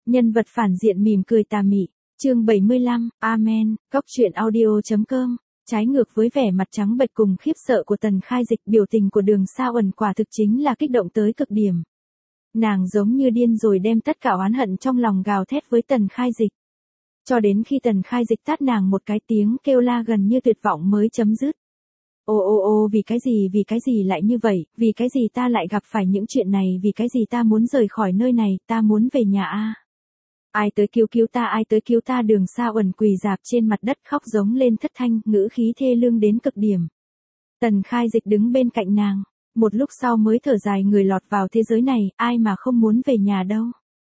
Nhân vật phản diện mỉm cười tà mị. Chương 75, Amen, Cóc truyện audio.com. Trái ngược với vẻ mặt trắng bệch cùng khiếp sợ của Tần Khai Dịch, biểu tình của Đường Sa Uẩn quả thực chính là kích động tới cực điểm. Nàng giống như điên rồi đem tất cả oán hận trong lòng gào thét với Tần Khai Dịch. Cho đến khi Tần Khai Dịch tát nàng một cái, tiếng kêu la gần như tuyệt vọng mới chấm dứt. Ô, vì cái gì lại như vậy, vì cái gì ta lại gặp phải những chuyện này, vì cái gì ta muốn rời khỏi nơi này, ta muốn về nhà a. Ai tới cứu ta, ai tới cứu ta. Đường Sa Uẩn quỳ rạp trên mặt đất khóc giống lên thất thanh, ngữ khí thê lương đến cực điểm. Tần Khai Dịch đứng bên cạnh nàng, một lúc sau mới thở dài, người lọt vào thế giới này, ai mà không muốn về nhà đâu.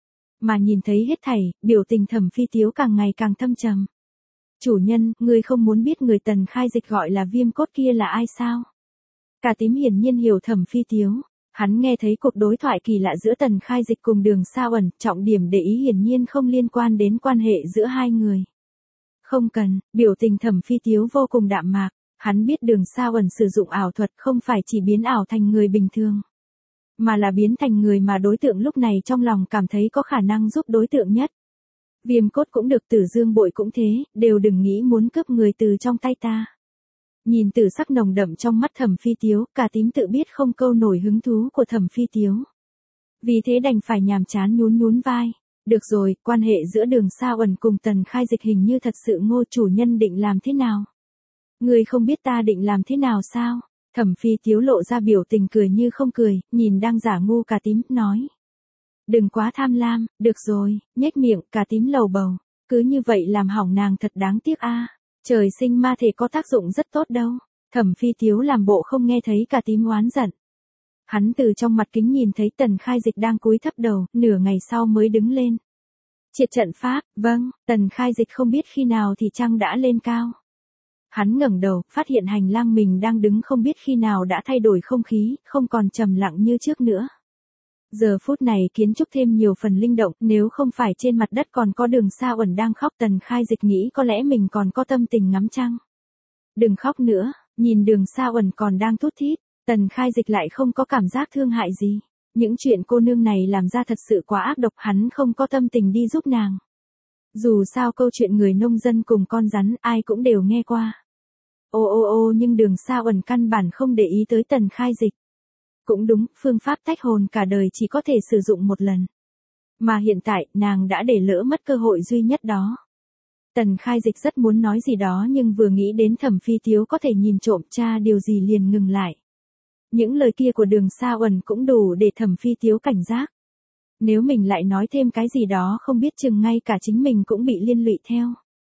Mà nhìn thấy hết thảy, biểu tình Thẩm Phi Tiếu càng ngày càng thâm trầm. Chủ nhân, ngươi không muốn biết người Tần Khai Dịch gọi là Viêm Cốt kia là ai sao? Cả tím hiển nhiên hiểu Thẩm Phi Tiếu. Hắn nghe thấy cuộc đối thoại kỳ lạ giữa Tần Khai Dịch cùng Đường Sa Uẩn, trọng điểm để ý hiển nhiên không liên quan đến quan hệ giữa hai người. Không cần, biểu tình Thẩm Phi Tiếu vô cùng đạm mạc, hắn biết Đường Sa Uẩn sử dụng ảo thuật không phải chỉ biến ảo thành người bình thường, mà là biến thành người mà đối tượng lúc này trong lòng cảm thấy có khả năng giúp đối tượng nhất. Viêm Cốt cũng được, Tử Dương Bội cũng thế, đều đừng nghĩ muốn cướp người từ trong tay ta. Nhìn tử sắc nồng đậm trong mắt Thẩm Phi Tiếu, cả tím tự biết không câu nổi hứng thú của Thẩm Phi Tiếu. Vì thế đành phải nhàm chán nhún vai. Được rồi, quan hệ giữa Đường Sa Uẩn cùng Tần Khai Dịch hình như thật sự Ngô chủ nhân định làm thế nào? Ngươi không biết ta định làm thế nào sao? Thẩm Phi Tiếu lộ ra biểu tình cười như không cười, nhìn đang giả ngu cả tím, nói. Đừng quá tham lam, được rồi, nhếch miệng. Cả tím lầu bầu, cứ như vậy làm hỏng nàng thật đáng tiếc a. Trời sinh ma thể có tác dụng rất tốt đâu. Thẩm Phi Tiếu làm bộ không nghe thấy, cả tím oán giận. Hắn từ trong mặt kính nhìn thấy Tần Khai Dịch đang cúi thấp đầu, nửa ngày sau mới đứng lên. Triệt trận pháp, vâng. Tần Khai Dịch không biết khi nào thì trăng đã lên cao. Hắn ngẩng đầu, phát hiện hành lang mình đang đứng không biết khi nào đã thay đổi không khí, không còn trầm lặng như trước nữa. Giờ phút này kiến trúc thêm nhiều phần linh động, nếu không phải trên mặt đất còn có Đường Sa Uẩn đang khóc, Tần Khai Dịch nghĩ có lẽ mình còn có tâm tình ngắm trăng. Đừng khóc nữa, nhìn Đường Sa Uẩn còn đang thút thít, Tần Khai Dịch lại không có cảm giác thương hại gì. Những chuyện cô nương này làm ra thật sự quá ác độc, hắn không có tâm tình đi giúp nàng. Dù sao câu chuyện người nông dân cùng con rắn ai cũng đều nghe qua. Nhưng Đường Sa Uẩn căn bản không để ý tới Tần Khai Dịch. Cũng đúng, phương pháp tách hồn cả đời chỉ có thể sử dụng một lần. Mà hiện tại, nàng đã để lỡ mất cơ hội duy nhất đó. Tần Khai Dịch rất muốn nói gì đó nhưng vừa nghĩ đến Thẩm Phi Tiếu có thể nhìn trộm tra điều gì liền ngừng lại. Những lời kia của Đường Sa Uẩn cũng đủ để Thẩm Phi Tiếu cảnh giác. Nếu mình lại nói thêm cái gì đó không biết chừng ngay cả chính mình cũng bị liên lụy theo.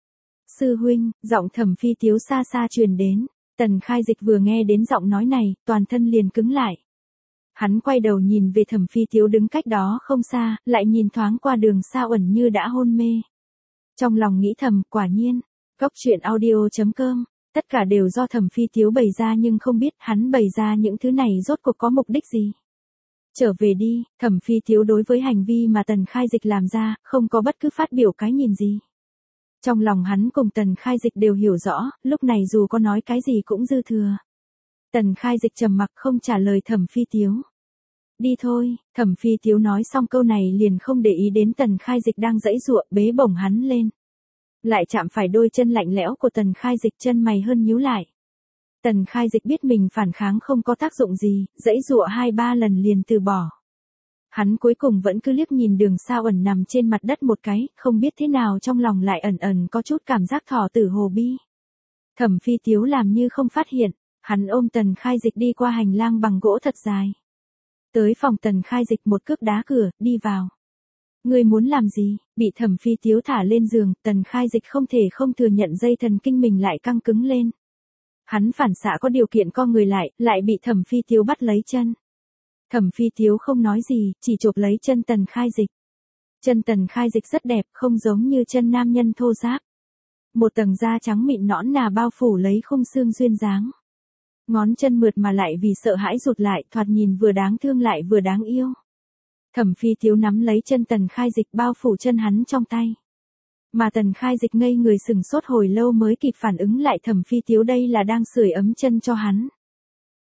Sư huynh, giọng Thẩm Phi Tiếu xa xa truyền đến. Tần Khai Dịch vừa nghe đến giọng nói này, toàn thân liền cứng lại. Hắn quay đầu nhìn về Thẩm Phi Tiếu đứng cách đó không xa, lại nhìn thoáng qua Đường Sa Uẩn như đã hôn mê. Trong lòng nghĩ thầm, quả nhiên, Cóc truyện audio.com, tất cả đều do Thẩm Phi Tiếu bày ra nhưng không biết hắn bày ra những thứ này rốt cuộc có mục đích gì. Trở về đi. Thẩm Phi Tiếu đối với hành vi mà Tần Khai Dịch làm ra, không có bất cứ phát biểu cái nhìn gì. Trong lòng hắn cùng Tần Khai Dịch đều hiểu rõ, lúc này dù có nói cái gì cũng dư thừa. Tần Khai Dịch trầm mặc không trả lời Thẩm Phi Tiếu. Đi thôi. Thẩm Phi Tiếu nói xong câu này liền không để ý đến Tần Khai Dịch đang giãy giụa, bế bổng hắn lên. Lại chạm phải đôi chân lạnh lẽo của Tần Khai Dịch, chân mày hơn nhíu lại. Tần Khai Dịch biết mình phản kháng không có tác dụng gì, giãy giụa 2-3 lần liền từ bỏ. Hắn cuối cùng vẫn cứ liếc nhìn Đường Sa Uẩn nằm trên mặt đất một cái, không biết thế nào trong lòng lại ẩn có chút cảm giác thỏ tử hồ bi. Thẩm Phi Tiếu làm như không phát hiện, hắn ôm Tần Khai Dịch đi qua hành lang bằng gỗ thật dài. Tới phòng Tần Khai Dịch một cước đá cửa, đi vào. Ngươi muốn làm gì? Bị Thẩm Phi Tiếu thả lên giường, Tần Khai Dịch không thể không thừa nhận dây thần kinh mình lại căng cứng lên. Hắn phản xạ có điều kiện co người lại bị Thẩm Phi Tiếu bắt lấy chân. Thẩm Phi Tiếu không nói gì, chỉ chộp lấy chân Tần Khai Dịch. Chân Tần Khai Dịch rất đẹp, không giống như chân nam nhân thô ráp. Một tầng da trắng mịn nõn nà bao phủ lấy khung xương duyên dáng. Ngón chân mượt mà lại vì sợ hãi rụt lại, thoạt nhìn vừa đáng thương lại vừa đáng yêu. Thẩm Phi Tiếu nắm lấy chân Tần Khai Dịch bao phủ chân hắn trong tay. Mà Tần Khai Dịch ngây người sừng sốt hồi lâu mới kịp phản ứng lại Thẩm Phi Tiếu đây là đang sưởi ấm chân cho hắn.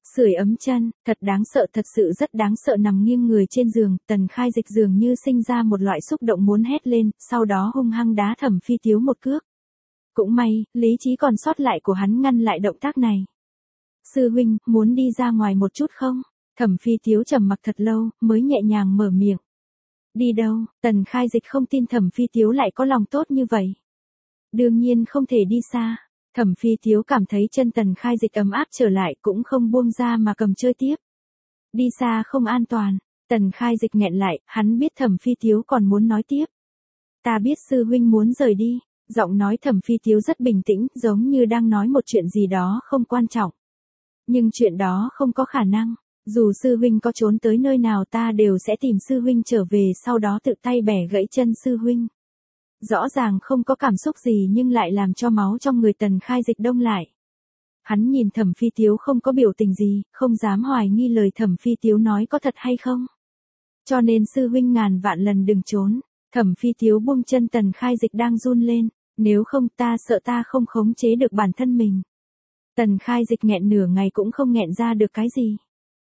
Sưởi ấm chân, thật đáng sợ, thật sự rất đáng sợ. Nằm nghiêng người trên giường, Tần Khai Dịch dường như sinh ra một loại xúc động muốn hét lên, sau đó hung hăng đá Thẩm Phi Tiếu một cước. Cũng may, lý trí còn sót lại của hắn ngăn lại động tác này. Sư huynh, muốn đi ra ngoài một chút không? Thẩm Phi Tiếu trầm mặc thật lâu, mới nhẹ nhàng mở miệng. Đi đâu? Tần Khai Dịch không tin Thẩm Phi Tiếu lại có lòng tốt như vậy. Đương nhiên không thể đi xa. Thẩm Phi Tiếu cảm thấy chân Tần Khai Dịch ấm áp trở lại cũng không buông ra mà cầm chơi tiếp. Đi xa không an toàn. Tần Khai Dịch nghẹn lại, hắn biết Thẩm Phi Tiếu còn muốn nói tiếp. Ta biết sư huynh muốn rời đi. Giọng nói Thẩm Phi Tiếu rất bình tĩnh, giống như đang nói một chuyện gì đó không quan trọng. Nhưng chuyện đó không có khả năng. Dù sư huynh có trốn tới nơi nào ta đều sẽ tìm sư huynh trở về, sau đó tự tay bẻ gãy chân sư huynh. Rõ ràng không có cảm xúc gì nhưng lại làm cho máu trong người Tần Khai Dịch đông lại. Hắn nhìn Thẩm Phi Tiếu không có biểu tình gì, không dám hoài nghi lời Thẩm Phi Tiếu nói có thật hay không. Cho nên sư huynh ngàn vạn lần đừng trốn. Thẩm Phi Tiếu buông chân Tần Khai Dịch đang run lên. Nếu không ta sợ ta không khống chế được bản thân mình. Tần Khai Dịch nghẹn nửa ngày cũng không nghẹn ra được cái gì.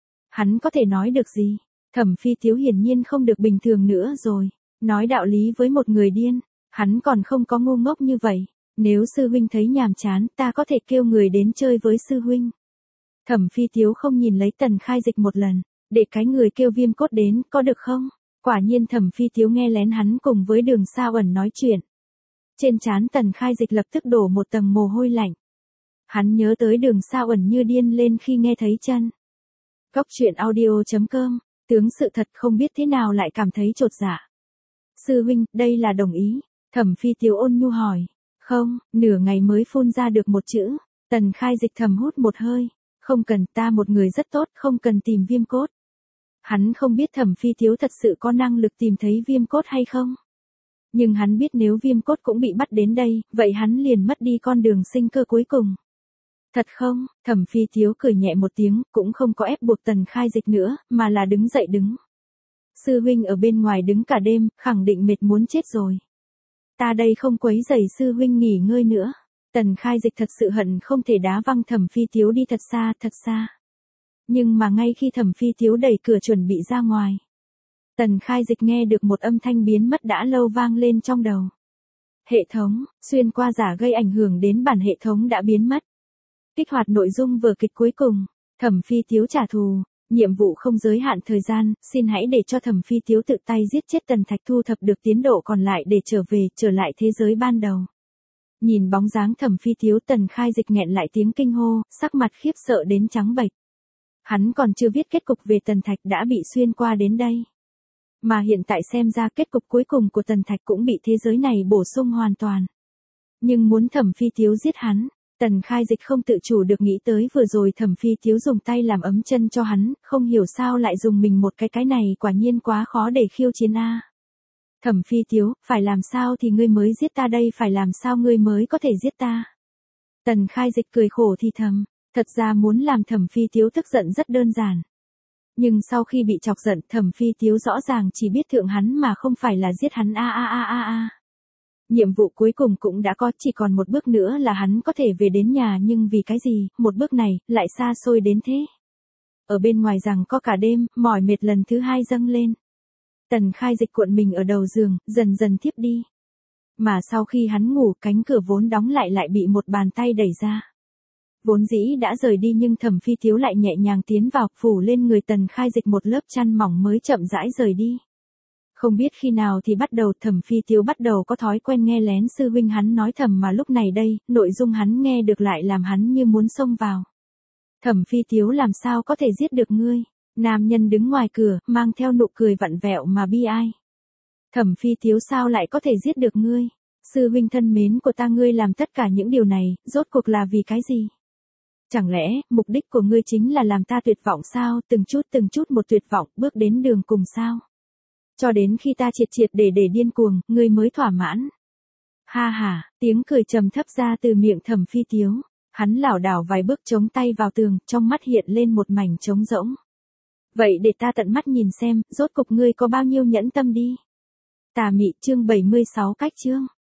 Hắn có thể nói được gì? Thẩm Phi Tiếu hiển nhiên không được bình thường nữa rồi. Nói đạo lý với một người điên. Hắn còn không có ngu ngốc như vậy. Nếu sư huynh thấy nhàm chán, ta có thể kêu người đến chơi với sư huynh. Thẩm Phi Tiếu không nhìn lấy Tần Khai Dịch một lần. Để cái người kêu Viêm Cốt đến, có được không? Quả nhiên Thẩm Phi Tiếu nghe lén hắn cùng với Đường Sa Uẩn nói chuyện. Trên trán Tần Khai Dịch lập tức đổ một tầng mồ hôi lạnh. Hắn nhớ tới Đường Sa Uẩn như điên lên khi nghe thấy chân. Cóc truyện audio.com, tướng sự thật không biết thế nào lại cảm thấy chột dạ. Sư huynh, đây là đồng ý. Thẩm Phi Tiếu ôn nhu hỏi. Không, nửa ngày mới phun ra được một chữ. Tần Khai Dịch thầm hút một hơi. Không cần, ta một người rất tốt, không cần tìm Viêm Cốt. Hắn không biết Thẩm Phi Tiếu thật sự có năng lực tìm thấy Viêm Cốt hay không. Nhưng hắn biết nếu Viêm Cốt cũng bị bắt đến đây, vậy hắn liền mất đi con đường sinh cơ cuối cùng. Thật không? Thẩm Phi Tiếu cười nhẹ một tiếng, cũng không có ép buộc Tần Khai Dịch nữa, mà là đứng dậy đứng. Sư huynh ở bên ngoài đứng cả đêm, khẳng định mệt muốn chết rồi. Ta đây không quấy rầy sư huynh nghỉ ngơi nữa. Tần Khai Dịch thật sự hận không thể đá văng Thẩm Phi Tiếu đi thật xa, thật xa. Nhưng mà ngay khi Thẩm Phi Tiếu đẩy cửa chuẩn bị ra ngoài, Tần Khai Dịch nghe được một âm thanh biến mất đã lâu vang lên trong đầu. Hệ thống, xuyên qua giả gây ảnh hưởng đến bản hệ thống đã biến mất. Kích hoạt nội dung vở kịch cuối cùng. Thẩm Phi Tiếu trả thù. Nhiệm vụ không giới hạn thời gian, xin hãy để cho Thẩm Phi Tiếu tự tay giết chết Tần Thạch, thu thập được tiến độ còn lại để trở lại thế giới ban đầu. Nhìn bóng dáng Thẩm Phi Tiếu, Tần Khai Dịch nghẹn lại tiếng kinh hô, sắc mặt khiếp sợ đến trắng bệch. Hắn còn chưa biết kết cục về Tần Thạch đã bị xuyên qua đến đây. Mà hiện tại xem ra kết cục cuối cùng của Tần Thạch cũng bị thế giới này bổ sung hoàn toàn. Nhưng muốn Thẩm Phi Tiếu giết hắn, Tần Khai Dịch không tự chủ được nghĩ tới vừa rồi Thẩm Phi Tiếu dùng tay làm ấm chân cho hắn, không hiểu sao lại dùng mình một cái này, quả nhiên quá khó để khiêu chiến a. Thẩm Phi Tiếu, phải làm sao thì ngươi mới giết ta đây, phải làm sao ngươi mới có thể giết ta? Tần Khai Dịch cười khổ thì thầm, thật ra muốn làm Thẩm Phi Tiếu tức giận rất đơn giản. Nhưng sau khi bị chọc giận, Thẩm Phi Tiếu rõ ràng chỉ biết thượng hắn mà không phải là giết hắn a. Nhiệm vụ cuối cùng cũng đã có, chỉ còn một bước nữa là hắn có thể về đến nhà, nhưng vì cái gì, một bước này, lại xa xôi đến thế. Ở bên ngoài rằng có cả đêm, mỏi mệt lần thứ hai dâng lên. Tần Khai Dịch cuộn mình ở đầu giường, dần dần thiếp đi. Mà sau khi hắn ngủ, cánh cửa vốn đóng lại bị một bàn tay đẩy ra. Vốn dĩ đã rời đi nhưng Thẩm Phi Tiếu lại nhẹ nhàng tiến vào, phủ lên người Tần Khai Dịch một lớp chăn mỏng mới chậm rãi rời đi. Không biết khi nào thì bắt đầu Thẩm Phi Tiếu bắt đầu có thói quen nghe lén sư huynh hắn nói thầm, mà lúc này đây, nội dung hắn nghe được lại làm hắn như muốn xông vào. Thẩm Phi Tiếu làm sao có thể giết được ngươi? Nam nhân đứng ngoài cửa, mang theo nụ cười vặn vẹo mà bi ai. Thẩm Phi Tiếu sao lại có thể giết được ngươi? Sư huynh thân mến của ta, ngươi làm tất cả những điều này, rốt cuộc là vì cái gì? Chẳng lẽ, mục đích của ngươi chính là làm ta tuyệt vọng sao, từng chút một tuyệt vọng, bước đến đường cùng sao? Cho đến khi ta triệt để điên cuồng, ngươi mới thỏa mãn. Ha ha, tiếng cười trầm thấp ra từ miệng Thẩm Phi Tiếu. Hắn lảo đảo vài bước chống tay vào tường, trong mắt hiện lên một mảnh trống rỗng. Vậy để ta tận mắt nhìn xem, rốt cục ngươi có bao nhiêu nhẫn tâm đi. Tà mị chương 76 cách chương.